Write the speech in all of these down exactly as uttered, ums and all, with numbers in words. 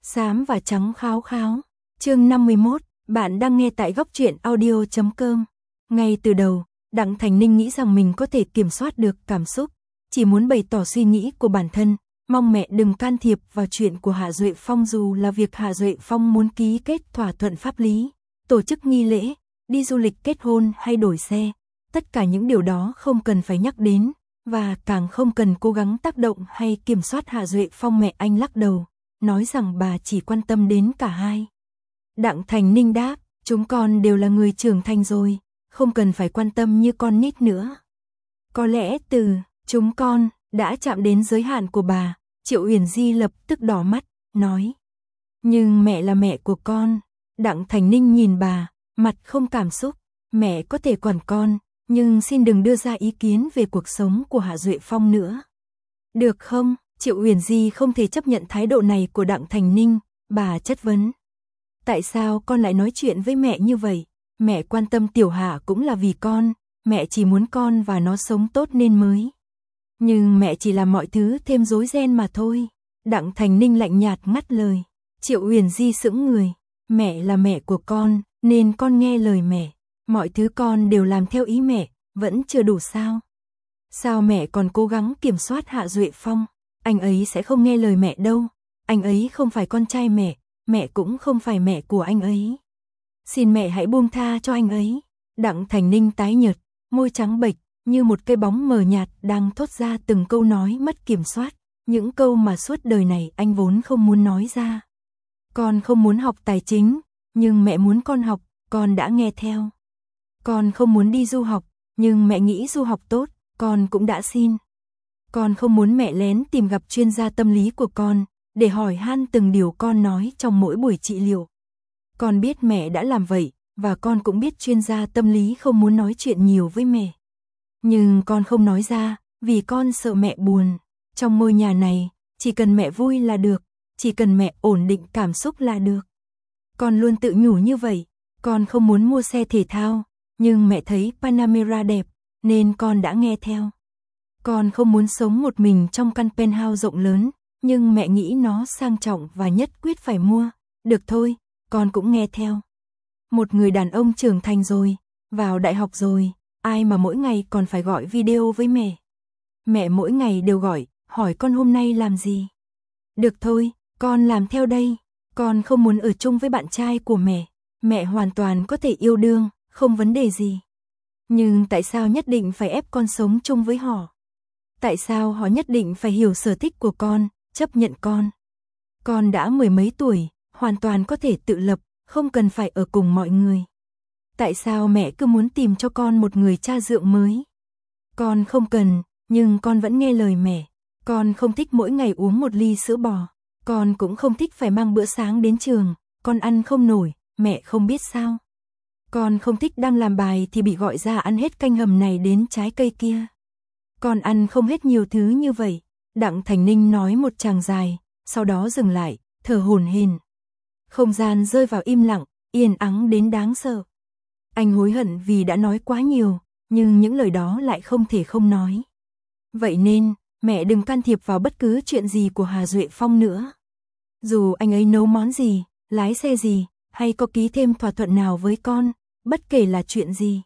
Xám và trắng kháo kháo. Chương năm mươi mốt, bạn đang nghe tại góc truyện audio chấm com. Ngay từ đầu, Đặng Thành Ninh nghĩ rằng mình có thể kiểm soát được cảm xúc, chỉ muốn bày tỏ suy nghĩ của bản thân, mong mẹ đừng can thiệp vào chuyện của Hạ Duệ Phong, dù là việc Hạ Duệ Phong muốn ký kết thỏa thuận pháp lý, tổ chức nghi lễ, đi du lịch kết hôn hay đổi xe. Tất cả những điều đó không cần phải nhắc đến, và càng không cần cố gắng tác động hay kiểm soát Hạ Duệ Phong. Mẹ anh lắc đầu, nói rằng bà chỉ quan tâm đến cả hai. Đặng Thành Ninh đáp, chúng con đều là người trưởng thành rồi, không cần phải quan tâm như con nít nữa. Có lẽ từ chúng con đã chạm đến giới hạn của bà. Triệu Uyển Di lập tức đỏ mắt, nói. Nhưng mẹ là mẹ của con. Đặng Thành Ninh nhìn bà, mặt không cảm xúc. Mẹ có thể quản con, nhưng xin đừng đưa ra ý kiến về cuộc sống của Hạ Duệ Phong nữa. Được không? Triệu Uyển Di không thể chấp nhận thái độ này của Đặng Thành Ninh, bà chất vấn. Tại sao con lại nói chuyện với mẹ như vậy? Mẹ quan tâm Tiểu Hạ cũng là vì con, mẹ chỉ muốn con và nó sống tốt nên mới. Nhưng mẹ chỉ làm mọi thứ thêm rối ren mà thôi. Đặng Thành Ninh lạnh nhạt ngắt lời. Triệu Uyển Di sững người. Mẹ là mẹ của con, nên con nghe lời mẹ. Mọi thứ con đều làm theo ý mẹ, vẫn chưa đủ sao? Sao mẹ còn cố gắng kiểm soát Hạ Duệ Phong? Anh ấy sẽ không nghe lời mẹ đâu. Anh ấy không phải con trai mẹ, mẹ cũng không phải mẹ của anh ấy. Xin mẹ hãy buông tha cho anh ấy. Đặng Thành Ninh tái nhợt, môi trắng bệch, như một cây bóng mờ nhạt đang thốt ra từng câu nói mất kiểm soát. Những câu mà suốt đời này anh vốn không muốn nói ra. Con không muốn học tài chính, nhưng mẹ muốn con học, con đã nghe theo. Con không muốn đi du học, nhưng mẹ nghĩ du học tốt, con cũng đã xin. Con không muốn mẹ lén tìm gặp chuyên gia tâm lý của con, để hỏi han từng điều con nói trong mỗi buổi trị liệu. Con biết mẹ đã làm vậy, và con cũng biết chuyên gia tâm lý không muốn nói chuyện nhiều với mẹ. Nhưng con không nói ra, vì con sợ mẹ buồn. Trong ngôi nhà này, chỉ cần mẹ vui là được, chỉ cần mẹ ổn định cảm xúc là được. Con luôn tự nhủ như vậy, con không muốn mua xe thể thao, nhưng mẹ thấy Panamera đẹp, nên con đã nghe theo. Con không muốn sống một mình trong căn penthouse rộng lớn, nhưng mẹ nghĩ nó sang trọng và nhất quyết phải mua. Được thôi, con cũng nghe theo. Một người đàn ông trưởng thành rồi, vào đại học rồi, ai mà mỗi ngày còn phải gọi video với mẹ. Mẹ mỗi ngày đều gọi, hỏi con hôm nay làm gì. Được thôi, con làm theo đây. Con không muốn ở chung với bạn trai của mẹ. Mẹ hoàn toàn có thể yêu đương, không vấn đề gì. Nhưng tại sao nhất định phải ép con sống chung với họ? Tại sao họ nhất định phải hiểu sở thích của con, chấp nhận con? Con đã mười mấy tuổi, hoàn toàn có thể tự lập, không cần phải ở cùng mọi người. Tại sao mẹ cứ muốn tìm cho con một người cha dượng mới? Con không cần, nhưng con vẫn nghe lời mẹ. Con không thích mỗi ngày uống một ly sữa bò. Con cũng không thích phải mang bữa sáng đến trường. Con ăn không nổi, mẹ không biết sao. Con không thích đang làm bài thì bị gọi ra ăn hết canh hầm này đến trái cây kia. Con ăn không hết nhiều thứ như vậy. Đặng Thành Ninh nói một tràng dài, sau đó dừng lại, thở hổn hển. Không gian rơi vào im lặng, yên ắng đến đáng sợ. Anh hối hận vì đã nói quá nhiều, nhưng những lời đó lại không thể không nói. Vậy nên, mẹ đừng can thiệp vào bất cứ chuyện gì của Hà Duệ Phong nữa. Dù anh ấy nấu món gì, lái xe gì, hay có ký thêm thỏa thuận nào với con, bất kể là chuyện gì.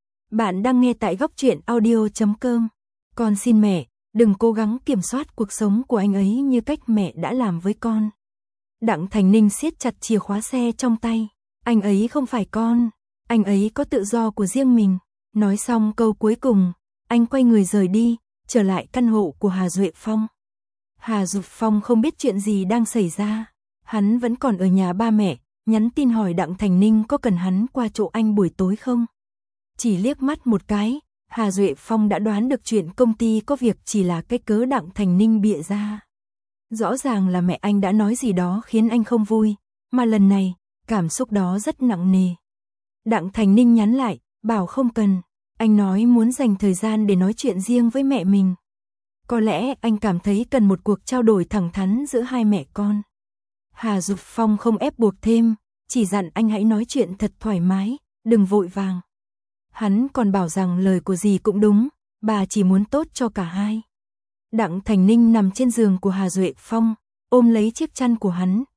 Bạn đang nghe tại góc truyện audio chấm com. Con xin mẹ, đừng cố gắng kiểm soát cuộc sống của anh ấy như cách mẹ đã làm với con. Đặng Thành Ninh siết chặt chìa khóa xe trong tay. Anh ấy không phải con, anh ấy có tự do của riêng mình. Nói xong câu cuối cùng, anh quay người rời đi, trở lại căn hộ của Hà Duệ Phong. Hà Duệ Phong không biết chuyện gì đang xảy ra. Hắn vẫn còn ở nhà ba mẹ, nhắn tin hỏi Đặng Thành Ninh có cần hắn qua chỗ anh buổi tối không. Chỉ liếc mắt một cái, Hà Duệ Phong đã đoán được chuyện công ty có việc chỉ là cái cớ Đặng Thành Ninh bịa ra. Rõ ràng là mẹ anh đã nói gì đó khiến anh không vui, mà lần này, cảm xúc đó rất nặng nề. Đặng Thành Ninh nhắn lại, bảo không cần, anh nói muốn dành thời gian để nói chuyện riêng với mẹ mình. Có lẽ anh cảm thấy cần một cuộc trao đổi thẳng thắn giữa hai mẹ con. Hà Dục Phong không ép buộc thêm, chỉ dặn anh hãy nói chuyện thật thoải mái, đừng vội vàng. Hắn còn bảo rằng lời của dì cũng đúng, bà chỉ muốn tốt cho cả hai. Đặng Thành Ninh nằm trên giường của Hà Duệ Phong, ôm lấy chiếc chăn của hắn,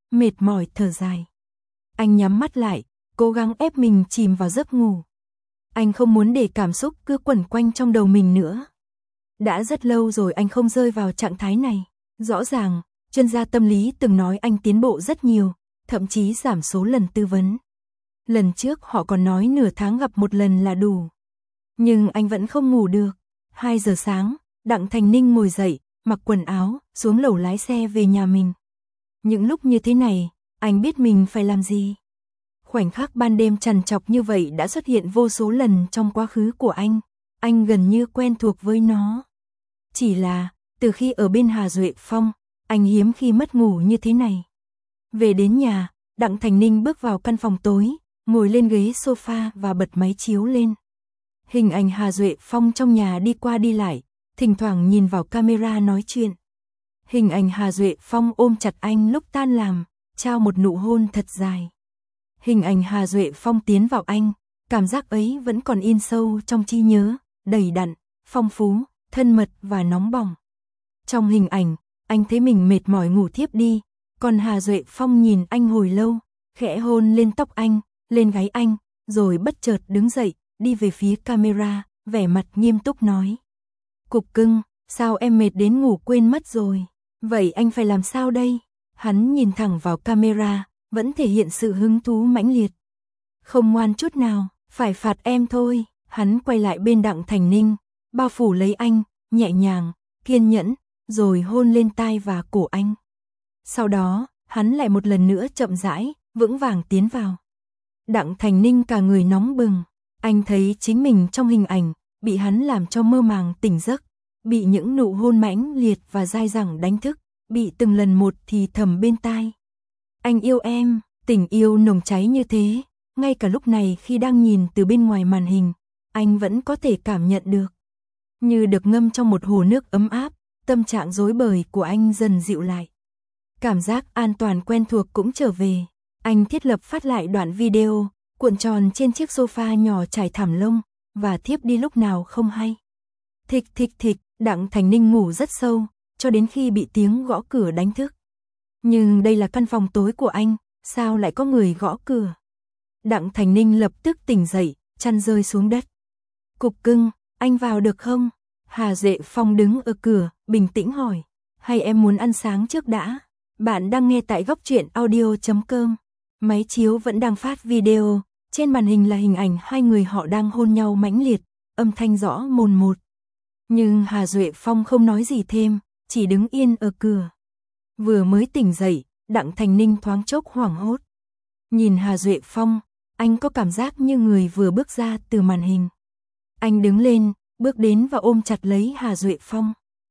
mệt mỏi thở dài. Anh nhắm mắt lại, cố gắng ép mình chìm vào giấc ngủ. Anh không muốn để cảm xúc cứ quẩn quanh trong đầu mình nữa. Đã rất lâu rồi anh không rơi vào trạng thái này. Rõ ràng, chuyên gia tâm lý từng nói anh tiến bộ rất nhiều, thậm chí giảm số lần tư vấn. Lần trước họ còn nói nửa tháng gặp một lần là đủ. Nhưng anh vẫn không ngủ được. hai giờ sáng, Đặng Thành Ninh ngồi dậy, mặc quần áo, xuống lầu lái xe về nhà mình. Những lúc như thế này, anh biết mình phải làm gì. Khoảnh khắc ban đêm trằn trọc như vậy đã xuất hiện vô số lần trong quá khứ của anh. Anh gần như quen thuộc với nó. Chỉ là, từ khi ở bên Hà Duệ Phong, anh hiếm khi mất ngủ như thế này. Về đến nhà, Đặng Thành Ninh bước vào căn phòng tối, ngồi lên ghế sofa và bật máy chiếu lên. Hình ảnh Hà Duệ Phong trong nhà đi qua đi lại, thỉnh thoảng nhìn vào camera nói chuyện. Hình ảnh Hà Duệ Phong ôm chặt anh lúc tan làm, trao một nụ hôn thật dài. Hình ảnh Hà Duệ Phong tiến vào anh, cảm giác ấy vẫn còn in sâu trong trí nhớ, đầy đặn, phong phú, thân mật và nóng bỏng. Trong hình ảnh, anh thấy mình mệt mỏi ngủ thiếp đi, còn Hà Duệ Phong nhìn anh hồi lâu, khẽ hôn lên tóc anh, lên gáy anh, rồi bất chợt đứng dậy, đi về phía camera, vẻ mặt nghiêm túc nói. Cục cưng, sao em mệt đến ngủ quên mất rồi? Vậy anh phải làm sao đây? Hắn nhìn thẳng vào camera, vẫn thể hiện sự hứng thú mãnh liệt. Không ngoan chút nào, phải phạt em thôi. Hắn quay lại bên Đặng Thành Ninh, bao phủ lấy anh, nhẹ nhàng, kiên nhẫn, rồi hôn lên tai và cổ anh. Sau đó, hắn lại một lần nữa chậm rãi, vững vàng tiến vào. Đặng Thành Ninh cả người nóng bừng, anh thấy chính mình trong hình ảnh, bị hắn làm cho mơ màng tỉnh giấc, bị những nụ hôn mãnh liệt và dai dẳng đánh thức, bị từng lần một thì thầm bên tai. Anh yêu em, tình yêu nồng cháy như thế, ngay cả lúc này khi đang nhìn từ bên ngoài màn hình, anh vẫn có thể cảm nhận được. Như được ngâm trong một hồ nước ấm áp, tâm trạng rối bời của anh dần dịu lại. Cảm giác an toàn quen thuộc cũng trở về, anh thiết lập phát lại đoạn video, cuộn tròn trên chiếc sofa nhỏ trải thảm lông, và thiếp đi lúc nào không hay. Thịch thịch thịch, Đặng Thành Ninh ngủ rất sâu, cho đến khi bị tiếng gõ cửa đánh thức. Nhưng đây là căn phòng tối của anh, sao lại có người gõ cửa? Đặng Thành Ninh lập tức tỉnh dậy, chăn rơi xuống đất. Cục cưng, anh vào được không? Hà Duệ Phong đứng ở cửa, bình tĩnh hỏi. Hay em muốn ăn sáng trước đã? Bạn đang nghe tại góc truyện audio chấm com. Máy chiếu vẫn đang phát video, trên màn hình là hình ảnh hai người họ đang hôn nhau mãnh liệt, âm thanh rõ mồn một. Nhưng Hà Duệ Phong không nói gì thêm, chỉ đứng yên ở cửa. Vừa mới tỉnh dậy, Đặng Thành Ninh thoáng chốc hoảng hốt. Nhìn Hà Duệ Phong, anh có cảm giác như người vừa bước ra từ màn hình. Anh đứng lên, bước đến và ôm chặt lấy Hà Duệ Phong.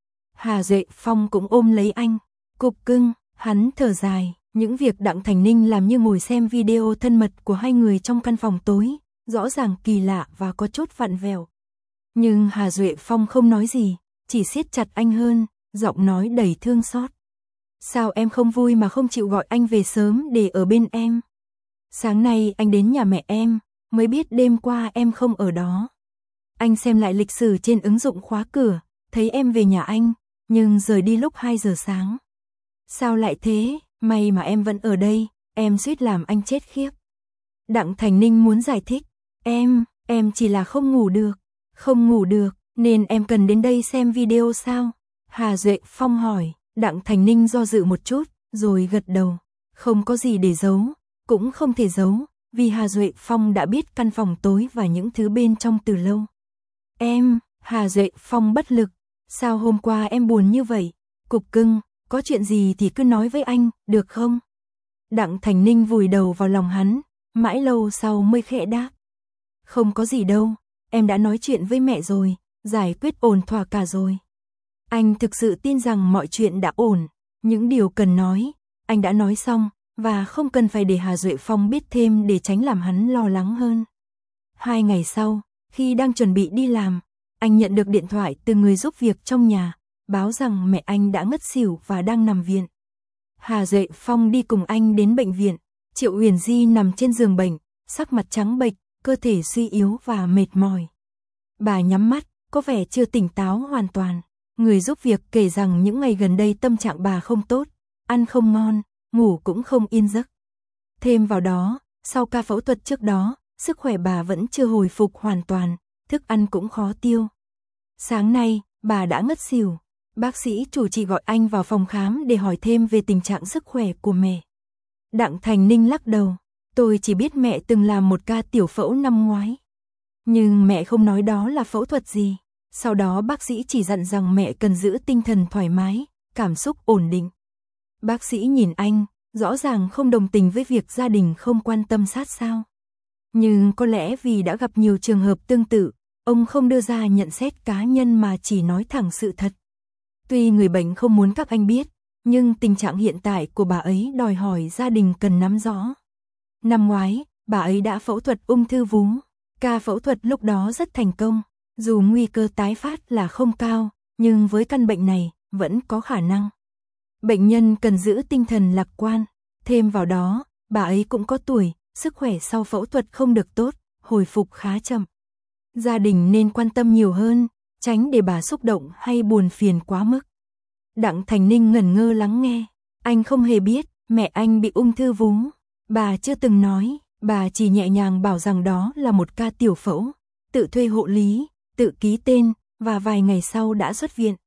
Hà Duệ Phong cũng ôm lấy anh. Cục cưng, hắn thở dài, những việc Đặng Thành Ninh làm như ngồi xem video thân mật của hai người trong căn phòng tối, rõ ràng kỳ lạ và có chút vặn vẹo. Nhưng Hà Duệ Phong không nói gì, chỉ siết chặt anh hơn, giọng nói đầy thương xót. Sao em không vui mà không chịu gọi anh về sớm để ở bên em? Sáng nay anh đến nhà mẹ em, mới biết đêm qua em không ở đó. Anh xem lại lịch sử trên ứng dụng khóa cửa, thấy em về nhà anh, nhưng rời đi lúc hai giờ sáng. Sao lại thế, may mà em vẫn ở đây, em suýt làm anh chết khiếp. Đặng Thành Ninh muốn giải thích, em, em chỉ là không ngủ được, không ngủ được, nên em cần đến đây xem video sao? Hà Duệ Phong hỏi, Đặng Thành Ninh do dự một chút, rồi gật đầu, không có gì để giấu, cũng không thể giấu, vì Hà Duệ Phong đã biết căn phòng tối và những thứ bên trong từ lâu. Em, Hà Duệ Phong bất lực, sao hôm qua em buồn như vậy? Cục cưng, có chuyện gì thì cứ nói với anh, được không? Đặng Thành Ninh vùi đầu vào lòng hắn, mãi lâu sau mới khẽ đáp. Không có gì đâu, em đã nói chuyện với mẹ rồi, giải quyết ổn thỏa cả rồi. Anh thực sự tin rằng mọi chuyện đã ổn, những điều cần nói, anh đã nói xong, và không cần phải để Hà Duệ Phong biết thêm để tránh làm hắn lo lắng hơn. Hai ngày sau, khi đang chuẩn bị đi làm, anh nhận được điện thoại từ người giúp việc trong nhà, báo rằng mẹ anh đã ngất xỉu và đang nằm viện. Hà Duệ Phong đi cùng anh đến bệnh viện, Triệu Uyển Di nằm trên giường bệnh, sắc mặt trắng bệch, cơ thể suy yếu và mệt mỏi. Bà nhắm mắt, có vẻ chưa tỉnh táo hoàn toàn. Người giúp việc kể rằng những ngày gần đây tâm trạng bà không tốt, ăn không ngon, ngủ cũng không yên giấc. Thêm vào đó, sau ca phẫu thuật trước đó, sức khỏe bà vẫn chưa hồi phục hoàn toàn, thức ăn cũng khó tiêu. Sáng nay, bà đã ngất xỉu. Bác sĩ chủ trị gọi anh vào phòng khám để hỏi thêm về tình trạng sức khỏe của mẹ. Đặng Thành Ninh lắc đầu, tôi chỉ biết mẹ từng làm một ca tiểu phẫu năm ngoái. Nhưng mẹ không nói đó là phẫu thuật gì. Sau đó bác sĩ chỉ dặn rằng mẹ cần giữ tinh thần thoải mái, cảm xúc ổn định. Bác sĩ nhìn anh, rõ ràng không đồng tình với việc gia đình không quan tâm sát sao. Nhưng có lẽ vì đã gặp nhiều trường hợp tương tự, ông không đưa ra nhận xét cá nhân mà chỉ nói thẳng sự thật. Tuy người bệnh không muốn các anh biết, nhưng tình trạng hiện tại của bà ấy đòi hỏi gia đình cần nắm rõ. Năm ngoái, bà ấy đã phẫu thuật ung thư vú. Ca phẫu thuật lúc đó rất thành công, dù nguy cơ tái phát là không cao, nhưng với căn bệnh này, vẫn có khả năng. Bệnh nhân cần giữ tinh thần lạc quan, thêm vào đó, bà ấy cũng có tuổi, sức khỏe sau phẫu thuật không được tốt, hồi phục khá chậm. Gia đình nên quan tâm nhiều hơn, tránh để bà xúc động hay buồn phiền quá mức. Đặng Thành Ninh ngẩn ngơ lắng nghe, anh không hề biết, mẹ anh bị ung thư vú. Bà chưa từng nói, bà chỉ nhẹ nhàng bảo rằng đó là một ca tiểu phẫu, tự thuê hộ lý, tự ký tên, và vài ngày sau đã xuất viện.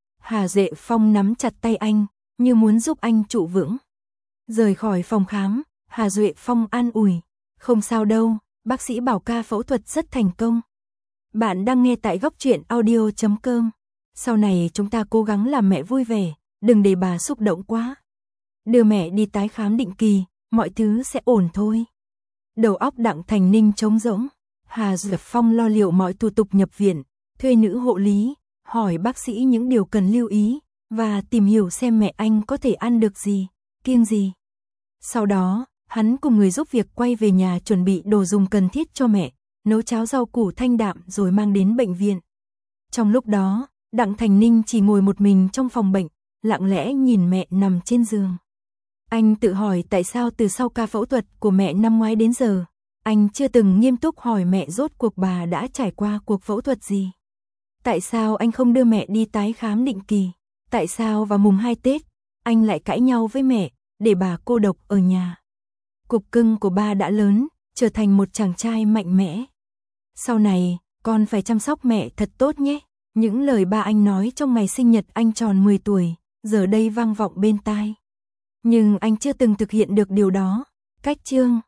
Hà Duệ Phong nắm chặt tay anh, như muốn giúp anh trụ vững. Rời khỏi phòng khám, Hà Duệ Phong an ủi, không sao đâu, bác sĩ bảo ca phẫu thuật rất thành công. Bạn đang nghe tại góc truyện audio chấm com. Sau này chúng ta cố gắng làm mẹ vui vẻ, đừng để bà xúc động quá. Đưa mẹ đi tái khám định kỳ, mọi thứ sẽ ổn thôi. Đầu óc Đặng Thành Ninh trống rỗng. Hà Duệ Phong lo liệu mọi thủ tục nhập viện, thuê nữ hộ lý, hỏi bác sĩ những điều cần lưu ý, và tìm hiểu xem mẹ anh có thể ăn được gì, kiêng gì. Sau đó, hắn cùng người giúp việc quay về nhà chuẩn bị đồ dùng cần thiết cho mẹ, nấu cháo rau củ thanh đạm rồi mang đến bệnh viện. Trong lúc đó, Đặng Thành Ninh chỉ ngồi một mình trong phòng bệnh, lặng lẽ nhìn mẹ nằm trên giường. Anh tự hỏi tại sao từ sau ca phẫu thuật của mẹ năm ngoái đến giờ, anh chưa từng nghiêm túc hỏi mẹ rốt cuộc bà đã trải qua cuộc phẫu thuật gì. Tại sao anh không đưa mẹ đi tái khám định kỳ? Tại sao vào mùng hai Tết, anh lại cãi nhau với mẹ, để bà cô độc ở nhà? Cục cưng của ba đã lớn, trở thành một chàng trai mạnh mẽ. Sau này, con phải chăm sóc mẹ thật tốt nhé. Những lời ba anh nói trong ngày sinh nhật anh tròn mười tuổi, giờ đây vang vọng bên tai. Nhưng anh chưa từng thực hiện được điều đó. Cách chương